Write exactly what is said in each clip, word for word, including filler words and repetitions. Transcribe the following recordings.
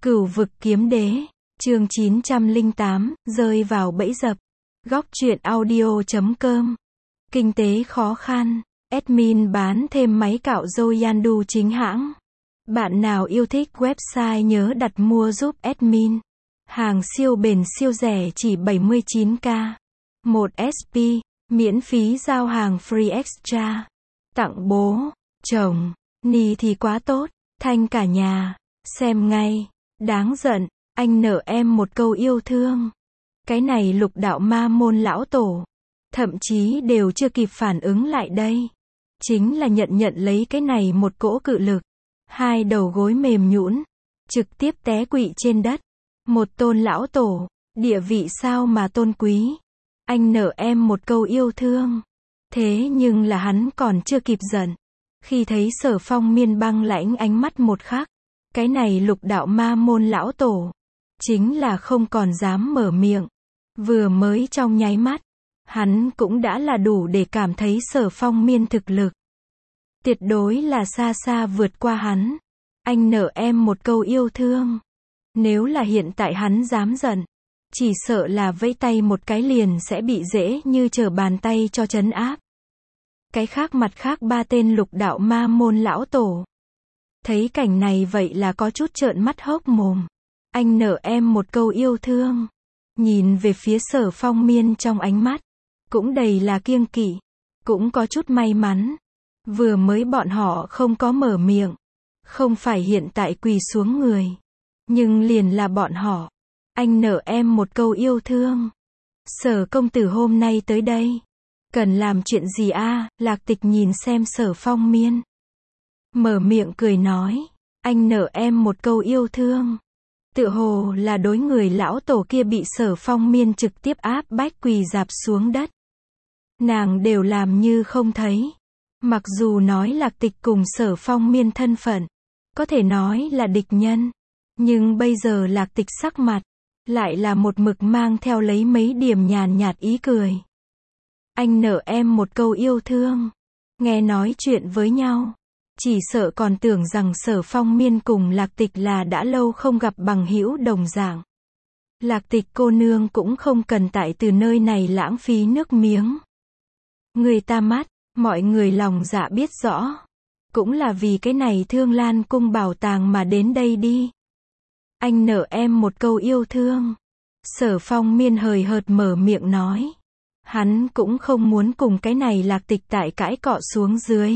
Cửu vực kiếm đế, chương chín trăm lẻ tám, rơi vào bẫy dập. Góc truyện audio chấm com. Kinh tế khó khăn, admin bán thêm máy cạo râu Yandu chính hãng. Bạn nào yêu thích website nhớ đặt mua giúp admin. Hàng siêu bền siêu rẻ chỉ bảy mươi chín k. một ét pê, miễn phí giao hàng free extra. Tặng bố, chồng, ni thì quá tốt, thanh cả nhà. Xem ngay. Đáng giận, anh nợ em một câu yêu thương. Cái này lục đạo ma môn lão tổ. Thậm chí đều chưa kịp phản ứng lại đây. Chính là nhận nhận lấy cái này một cỗ cự lực. Hai đầu gối mềm nhũn, trực tiếp té quỵ trên đất. Một tôn lão tổ, địa vị sao mà tôn quý. Anh nợ em một câu yêu thương. Thế nhưng là hắn còn chưa kịp giận. Khi thấy Sở Phong miên băng lãnh ánh mắt một khắc. Cái này lục đạo ma môn lão tổ. Chính là không còn dám mở miệng. Vừa mới trong nháy mắt. Hắn cũng đã là đủ để cảm thấy Sở Phong miên thực lực. Tuyệt đối là xa xa vượt qua hắn. Anh nợ em một câu yêu thương. Nếu là hiện tại hắn dám giận. Chỉ sợ là vẫy tay một cái liền sẽ bị dễ như trở bàn tay cho trấn áp. Cái khác mặt khác ba tên lục đạo ma môn lão tổ. Thấy cảnh này vậy là có chút trợn mắt hốc mồm. Anh nợ em một câu yêu thương. Nhìn về phía Sở Phong miên trong ánh mắt. Cũng đầy là kiêng kỵ. Cũng có chút may mắn. Vừa mới bọn họ không có mở miệng. Không phải hiện tại quỳ xuống người. Nhưng liền là bọn họ. Anh nợ em một câu yêu thương. Sở công tử hôm nay tới đây. Cần làm chuyện gì a? À? Lạc Tịch nhìn xem Sở Phong miên. Mở miệng cười nói. Anh nợ em một câu yêu thương. Tựa hồ là đối người lão tổ kia bị Sở Phong miên trực tiếp áp bách quỳ dạp xuống đất. Nàng đều làm như không thấy. Mặc dù nói Lạc Tịch cùng Sở Phong miên thân phận. Có thể nói là địch nhân. Nhưng bây giờ Lạc Tịch sắc mặt. Lại là một mực mang theo lấy mấy điểm nhàn nhạt ý cười. Anh nợ em một câu yêu thương. Nghe nói chuyện với nhau. Chỉ sợ còn tưởng rằng Sở Phong miên cùng Lạc Tịch là đã lâu không gặp bằng hữu đồng dạng. Lạc Tịch cô nương cũng không cần tại từ nơi này lãng phí nước miếng. Người ta mắt, mọi người lòng dạ biết rõ. Cũng là vì cái này Thương Lan cung bảo tàng mà đến đây đi. Anh nợ em một câu yêu thương. Sở Phong miên hời hợt mở miệng nói. Hắn cũng không muốn cùng cái này Lạc Tịch tại cãi cọ xuống dưới.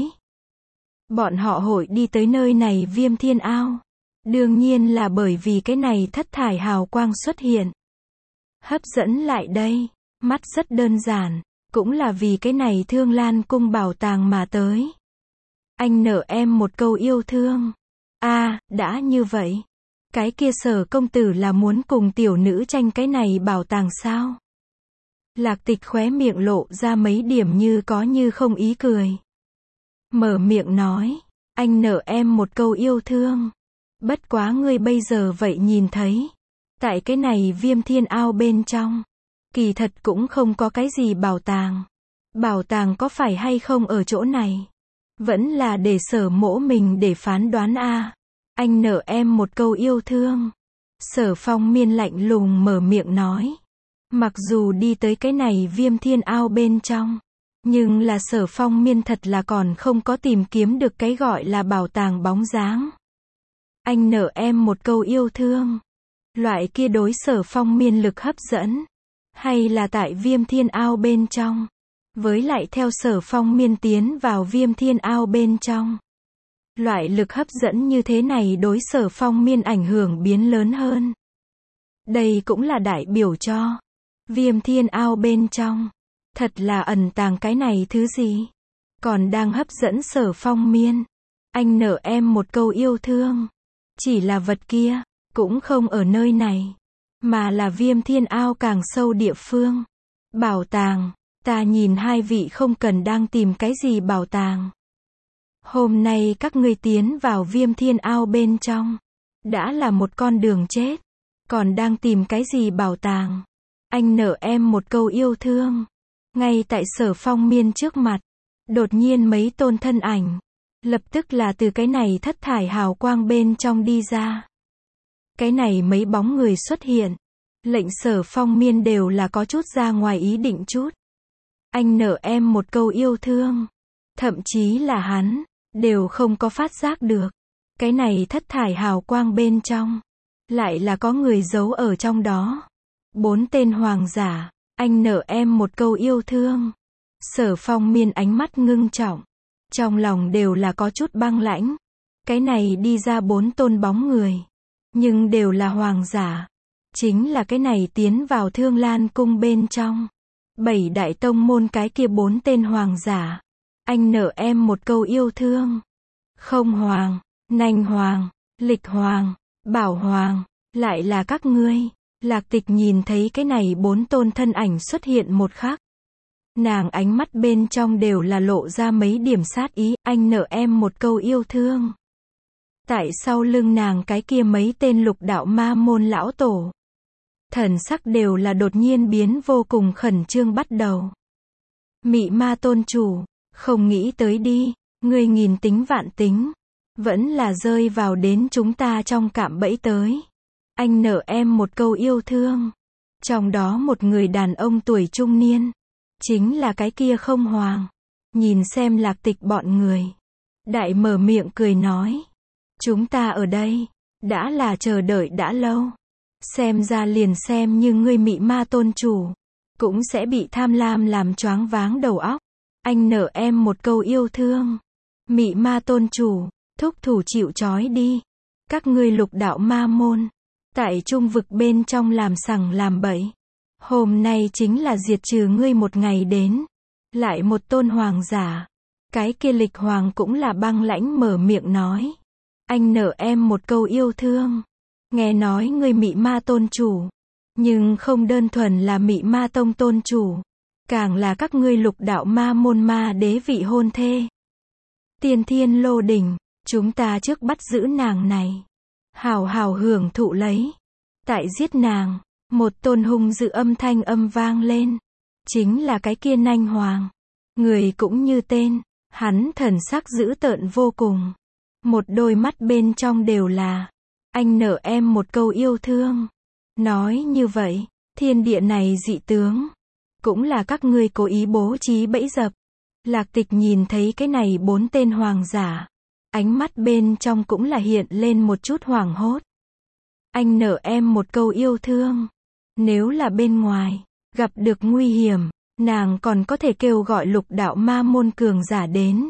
Bọn họ hội đi tới nơi này Viêm Thiên Ao. Đương nhiên là bởi vì cái này thất thải hào quang xuất hiện. Hấp dẫn lại đây. Mắt rất đơn giản. Cũng là vì cái này Thương Lan cung bảo tàng mà tới. Anh nợ em một câu yêu thương. A, à, đã như vậy. Cái kia Sở công tử là muốn cùng tiểu nữ tranh cái này bảo tàng sao? Lạc Tịch khóe miệng lộ ra mấy điểm như có như không ý cười. Mở miệng nói. Anh nợ em một câu yêu thương. Bất quá ngươi bây giờ vậy nhìn thấy. Tại cái này Viêm Thiên Ao bên trong. Kỳ thật cũng không có cái gì bảo tàng. Bảo tàng có phải hay không ở chỗ này? Vẫn là để Sở mỗ mình để phán đoán a. À. Anh nợ em một câu yêu thương. Sở Phong miên lạnh lùng mở miệng nói. Mặc dù đi tới cái này Viêm Thiên Ao bên trong. Nhưng là Sở Phong miên thật là còn không có tìm kiếm được cái gọi là bảo tàng bóng dáng. Anh nợ em một câu yêu thương. Loại kia đối Sở Phong miên lực hấp dẫn. Hay là tại Viêm Thiên Ao bên trong. Với lại theo Sở Phong miên tiến vào Viêm Thiên Ao bên trong. Loại lực hấp dẫn như thế này đối Sở Phong miên ảnh hưởng biến lớn hơn. Đây cũng là đại biểu cho. Viêm Thiên Ao bên trong. Thật là ẩn tàng cái này thứ gì. Còn đang hấp dẫn Sở Phong miên. Anh nợ em một câu yêu thương. Chỉ là vật kia. Cũng không ở nơi này. Mà là Viêm Thiên Ao càng sâu địa phương. Bảo tàng. Ta nhìn hai vị không cần đang tìm cái gì bảo tàng. Hôm nay các ngươi tiến vào Viêm Thiên Ao bên trong. Đã là một con đường chết. Còn đang tìm cái gì bảo tàng. Anh nợ em một câu yêu thương. Ngay tại Sở Phong miên trước mặt. Đột nhiên mấy tôn thân ảnh. Lập tức là từ cái này thất thải hào quang bên trong đi ra. Cái này mấy bóng người xuất hiện. Lệnh Sở Phong miên đều là có chút ra ngoài ý định chút. Anh nợ em một câu yêu thương. Thậm chí là hắn, đều không có phát giác được. Cái này thất thải hào quang bên trong. Lại là có người giấu ở trong đó. Bốn tên hoàng giả. Anh nợ em một câu yêu thương. Sở Phong miên ánh mắt ngưng trọng. Trong lòng đều là có chút băng lãnh. Cái này đi ra bốn tôn bóng người. Nhưng đều là hoàng giả. Chính là cái này tiến vào Thương Lan cung bên trong. Bảy đại tông môn cái kia bốn tên hoàng giả. Anh nợ em một câu yêu thương. Không hoàng, Nanh hoàng, Lịch hoàng, Bảo hoàng, lại là các ngươi. Lạc Tịch nhìn thấy cái này bốn tôn thân ảnh xuất hiện một khắc. Nàng ánh mắt bên trong đều là lộ ra mấy điểm sát ý, anh nợ em một câu yêu thương. Tại sau lưng nàng cái kia mấy tên lục đạo ma môn lão tổ. Thần sắc đều là đột nhiên biến vô cùng khẩn trương bắt đầu. Mị ma tôn chủ, không nghĩ tới đi, ngươi nghìn tính vạn tính. Vẫn là rơi vào đến chúng ta trong cạm bẫy tới. Anh nợ em một câu yêu thương. Trong đó một người đàn ông tuổi trung niên. Chính là cái kia không hoàng. Nhìn xem Lạc Tịch bọn người. Đại mở miệng cười nói. Chúng ta ở đây. Đã là chờ đợi đã lâu. Xem ra liền xem như ngươi mị ma tôn chủ. Cũng sẽ bị tham lam làm choáng váng đầu óc. Anh nợ em một câu yêu thương. Mị ma tôn chủ. Thúc thủ chịu trói đi. Các ngươi lục đạo ma môn. Tại trung vực bên trong làm sằng làm bậy. Hôm nay chính là diệt trừ ngươi một ngày đến. Lại một tôn hoàng giả. Cái kia Lịch hoàng cũng là băng lãnh mở miệng nói. Anh nợ em một câu yêu thương. Nghe nói ngươi mị ma tôn chủ. Nhưng không đơn thuần là mị ma tông tôn chủ. Càng là các ngươi lục đạo ma môn ma đế vị hôn thê. Tiên thiên lô đỉnh. Chúng ta trước bắt giữ nàng này. Hào hào hưởng thụ lấy. Tại giết nàng. Một tôn hung dữ âm thanh âm vang lên. Chính là cái kia Nanh hoàng. Người cũng như tên. Hắn thần sắc dữ tợn vô cùng. Một đôi mắt bên trong đều là. Anh nợ em một câu yêu thương. Nói như vậy. Thiên địa này dị tướng. Cũng là các ngươi cố ý bố trí bẫy dập. Lạc Tịch nhìn thấy cái này bốn tên hoàng giả. Ánh mắt bên trong cũng là hiện lên một chút hoảng hốt. Anh nợ em một câu yêu thương. Nếu là bên ngoài, gặp được nguy hiểm, nàng còn có thể kêu gọi lục đạo ma môn cường giả đến.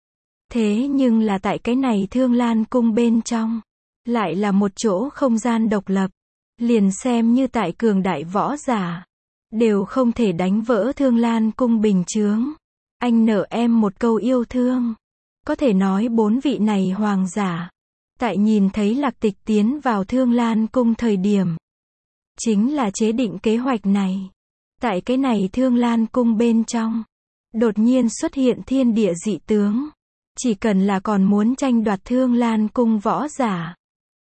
Thế nhưng là tại cái này Thương Lan cung bên trong, lại là một chỗ không gian độc lập. Liền xem như tại cường đại võ giả, đều không thể đánh vỡ Thương Lan cung bình chướng. Anh nợ em một câu yêu thương. Có thể nói bốn vị này hoàng giả. Tại nhìn thấy Lạc Tịch tiến vào Thương Lan cung thời điểm. Chính là chế định kế hoạch này. Tại cái này Thương Lan cung bên trong. Đột nhiên xuất hiện thiên địa dị tướng. Chỉ cần là còn muốn tranh đoạt Thương Lan cung võ giả.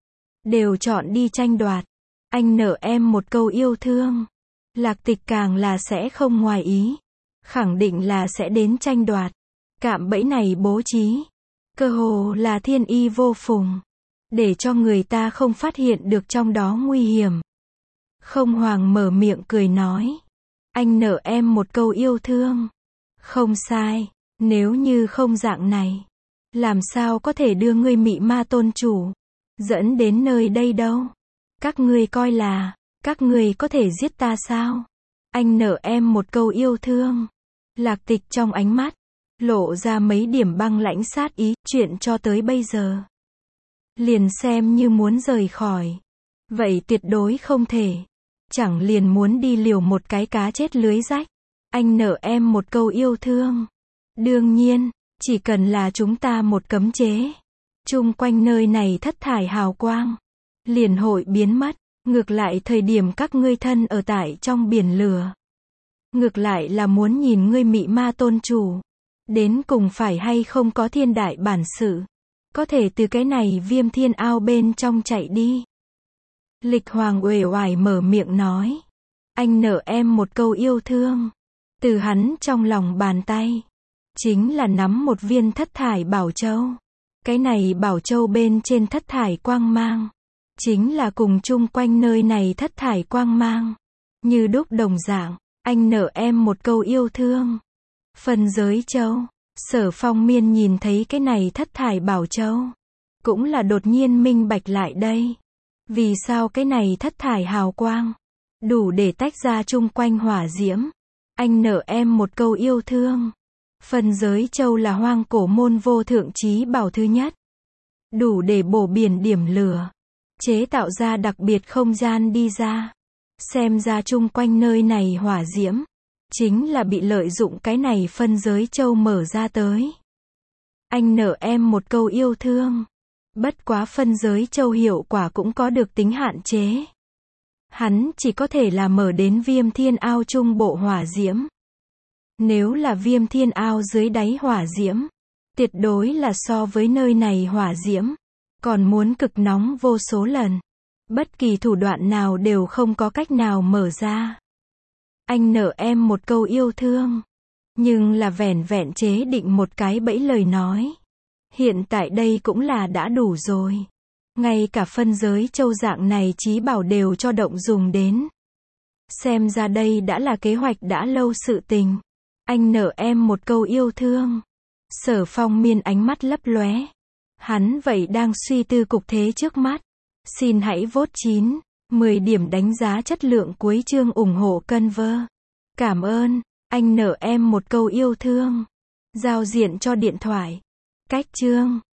Đều chọn đi tranh đoạt. Anh nợ em một câu yêu thương. Lạc Tịch càng là sẽ không ngoài ý. Khẳng định là sẽ đến tranh đoạt. Cạm bẫy này bố trí. Cơ hồ là thiên y vô phùng. Để cho người ta không phát hiện được trong đó nguy hiểm. Không hoàng mở miệng cười nói. Anh nợ em một câu yêu thương. Không sai. Nếu như không dạng này. Làm sao có thể đưa ngươi mị ma tôn chủ. Dẫn đến nơi đây đâu. Các ngươi coi là. Các ngươi có thể giết ta sao. Anh nợ em một câu yêu thương. Lạc Tịch trong ánh mắt. Lộ ra mấy điểm băng lãnh sát ý. Chuyện cho tới bây giờ. Liền xem như muốn rời khỏi. Vậy tuyệt đối không thể. Chẳng liền muốn đi liều một cái cá chết lưới rách. Anh nợ em một câu yêu thương. Đương nhiên, chỉ cần là chúng ta một cấm chế. Chung quanh nơi này thất thải hào quang. Liền hội biến mất. Ngược lại thời điểm các ngươi thân ở tại trong biển lửa. Ngược lại là muốn nhìn ngươi mị ma tôn chủ. Đến cùng phải hay không có thiên đại bản sự. Có thể từ cái này Viêm Thiên Ao bên trong chạy đi. Lịch hoàng uể oải mở miệng nói. Anh nợ em một câu yêu thương. Từ hắn trong lòng bàn tay. Chính là nắm một viên thất thải bảo châu. Cái này bảo châu bên trên thất thải quang mang. chính là cùng chung quanh nơi này thất thải quang mang. Như đúc đồng dạng, anh nợ em một câu yêu thương. Phân giới châu, Sở Phong Miên nhìn thấy cái này thất thải bảo châu. Cũng là đột nhiên minh bạch lại đây. Vì sao cái này thất thải hào quang, đủ để tách ra chung quanh hỏa diễm. Anh nợ em một câu yêu thương. Phân giới châu là hoang cổ môn vô thượng chí bảo thứ nhất. Đủ để bổ biển điểm lửa. Chế tạo ra đặc biệt không gian đi ra. Xem ra chung quanh nơi này hỏa diễm. Chính là bị lợi dụng cái này phân giới châu mở ra tới. Anh nợ em một câu yêu thương. Bất quá phân giới châu hiệu quả cũng có được tính hạn chế. Hắn chỉ có thể là mở đến viêm thiên ao trung bộ hỏa diễm. Nếu là viêm thiên ao dưới đáy hỏa diễm, tuyệt đối là so với nơi này hỏa diễm, còn muốn cực nóng vô số lần. Bất kỳ thủ đoạn nào đều không có cách nào mở ra. Anh nợ em một câu yêu thương. Nhưng là vẻn vẹn chế định một cái bẫy lời nói. Hiện tại đây cũng là đã đủ rồi. Ngay cả phân giới châu dạng này chí bảo đều cho động dùng đến. Xem ra đây đã là kế hoạch đã lâu sự tình. Anh nợ em một câu yêu thương. Sở Phong Miên ánh mắt lấp lóe. Hắn vậy đang suy tư cục thế trước mắt. Xin hãy vote chín, mười điểm đánh giá chất lượng cuối chương ủng hộ cân vơ. Cảm ơn, anh nợ em một câu yêu thương. Giao diện cho điện thoại. Cách chương